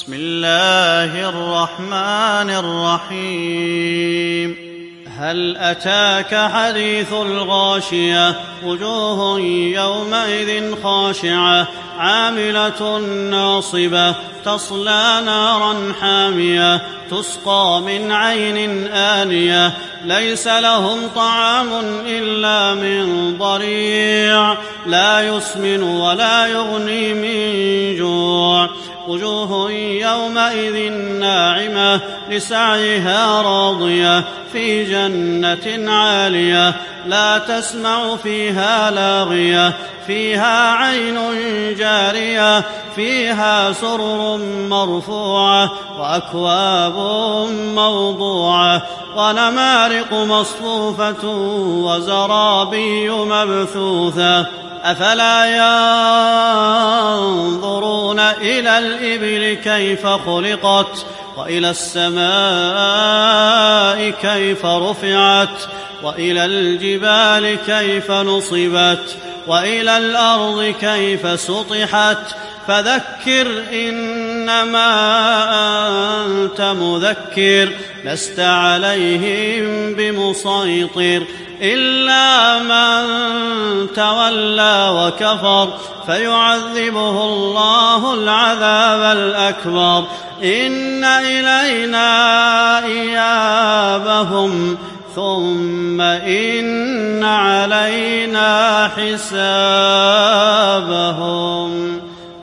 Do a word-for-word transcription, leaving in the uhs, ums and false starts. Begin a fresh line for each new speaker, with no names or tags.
بسم الله الرحمن الرحيم هل أتاك حديث الغاشية وجوه يومئذ خاشعة عاملة ناصبة تصلى نارا حامية تسقى من عين آنية ليس لهم طعام إلا من ضريع لا يسمن ولا يغني من جوع وجوه يومئذ ناعمة لسعيها راضية في جنة عالية لا تسمع فيها لاغية فيها عين جارية فيها سرر مرفوعة وأكواب موضوعة ونمارق مصفوفة وزرابي مبثوثة أفلا ينظرون إلى الإبل كيف خلقت وإلى السماء كيف رفعت وإلى الجبال كيف نصبت وإلى الأرض كيف سطحت فذكر إنما أنت مذكر لست عليهم بمسيطر إلا من تولى وكفر فيعذبه الله العذاب الأكبر إن إلينا إيابهم ثم إن علينا حسابهم.